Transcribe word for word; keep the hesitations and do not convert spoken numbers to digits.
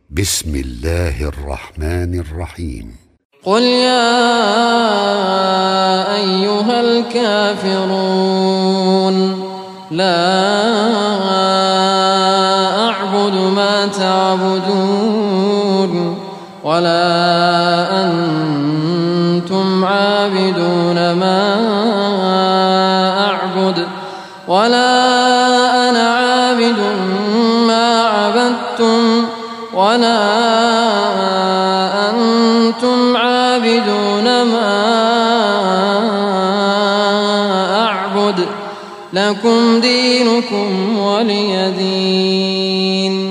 بسم الله الرحمن الرحيم. قل يا أيها الكافرون لا أعبد ما تعبدون ولا أنتم عابدون ما أعبد ولا أنا عابد ما عبدتم ولا أنتم عابدون ما أعبد لكم دينكم ولي دين.